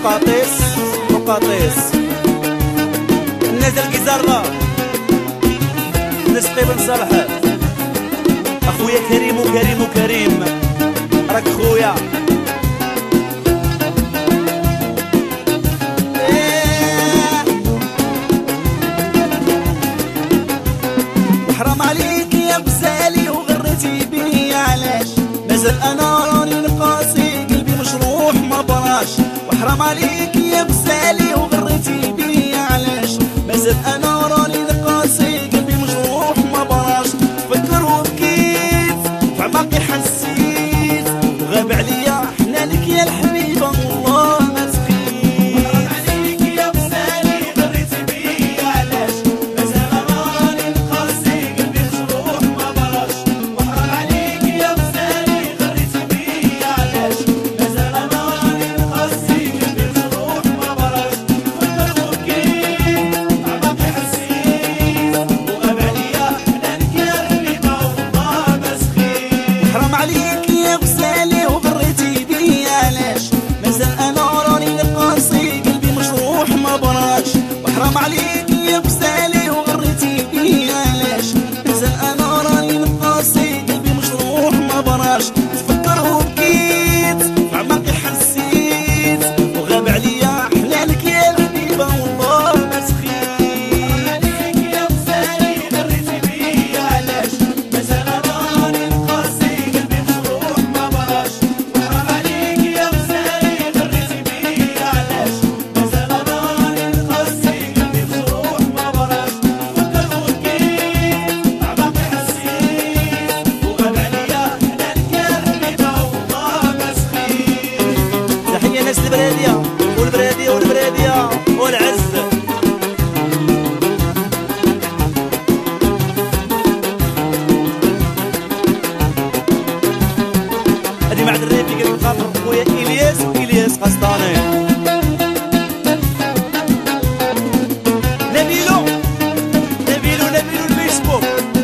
مقاطيس الناس ديال الكيزارة، الناس بن صالح، اخويا كريم وكريم راك خويا. وحرام عليك يا غزالي وغرتي بيا علاش؟ مازال انا راني نقاسي قلبي مجروح ما براش. وحرام عليك يا غزالي وغرتي بيا علاش؟ مازال انا راني نقاسي قلبي مجروح ما براش. فكر وبكيت في عماقي حسيت وغاب عليا حنانك يا الحبيبه والله ما تخيت. وحرام عليك يا غزالي غرتي بيا علاش؟ مازال انا راني نقاسي قلبي مجروح ما براش. وحرام عليك يا غزالي غرتي بيا علاش؟ مازال انا راني نقاسي قلبي مجروح ما براش. فكر وبكيت عماقي حسيت وغاب عليا حنانك يا الحبيبه والله ما تخيت. حرام عليك يا غزالي وغرتي بيا علاش؟ مازال انا راني نقاسي قلبي مجروح ما براش. وحرام عليك يا غزالي وغرتي بيا علاش؟ مازال انا راني نقاسي قلبي مجروح ما براش. تفكر وبكيت في عماقي حسيت وغاب عليا حلالك يا الحبيبه والله ما تخيت. حرام عليك يا غزالي غرتي بيا علاش؟ مازال انا راني نقاسي قلبي مجروح ما براش. وحرام عليك يا غزالي غرتي بيا علاش؟ مازال انا راني نقاسي قلبي مجروح ما براش. فكر وبكيت عماقي حسيت وغاب عليا حنانك يا الحبيبه والله ما تخيت. تحية ناس البرادية والعز. هادي مع الريبي قال خاطر خويا إلياس قسطاني. نبيلو الفيسبوك.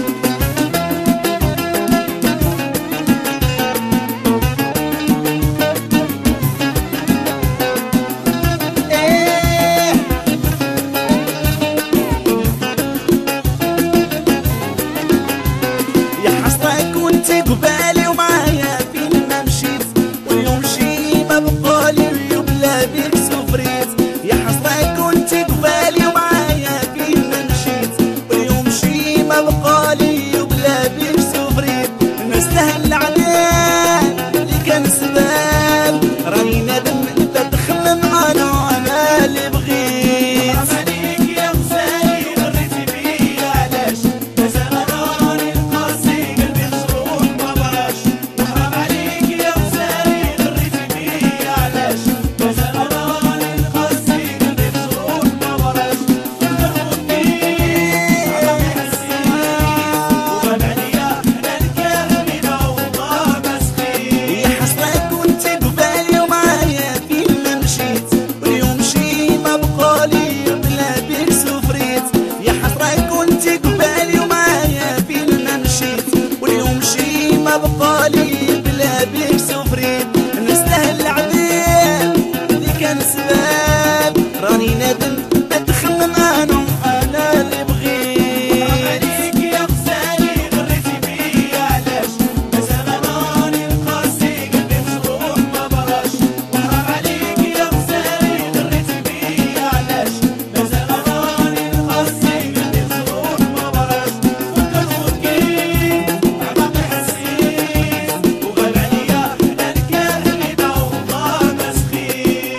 يا حسرة كنت قبالي ومعايا فين ما مشيت، واليوم شي ما بقالي ويبلى بيك سفريت. يا حسرة كنت قبالي ومعايا فين ما مشيت، واليوم شي ما بقالي ويبلى بيك سفريت. نستاهل العذاب اللي كان سباب، راني ندم انت تخمم انا اللي بغيت. حرام عليك يا غزالي غرتي بيا علاش؟ مازال انا راني نقاسي قلبي مجروح ما براش. وحرام عليك يا غزالي غرتي بيا علاش؟ مازال انا راني نقاسي قلبي مجروح ما براش. فكر وبكيت عماقي حسيت وغاب عليا حنانك يا الحبيبه والله ما تخيت. يا حسرة كنت قبالي ومعايا فين ما مشيت، واليوم شي ما بقالي بلا بيك سفريت. يا حسرة كنت قبالي ومعايا فين ما مشيت، واليوم شي ما بقالي بلا بيك سفريت. نستاهل العذاب اللي كان سباب، راني ندم اتخمم انا اللي بغيت. حرام عليك يا غزالي غرتي بيا علاش؟ مازال انا راني نقاسي قلبي مجروح ما براش. وحرام عليك يا غزالي غرتي بيا علاش؟ مازال انا راني نقاسي قلبي مجروح ما براش. فكر وبكيت عماقي حسيت وغاب عليا حنانك يا الحبيبه والله ما تخيت.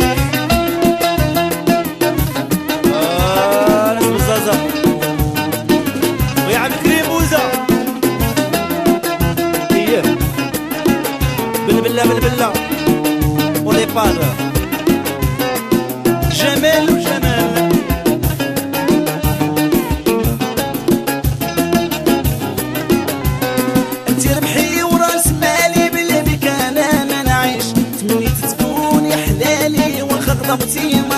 ناس بزازة ويا عم كريم بوزة. ايه بالبلة ولي بار جمال. انتي ربحي وراس مالي باللي بك انا ما نعيش. تمنيت تكوني حلالي والخطبتي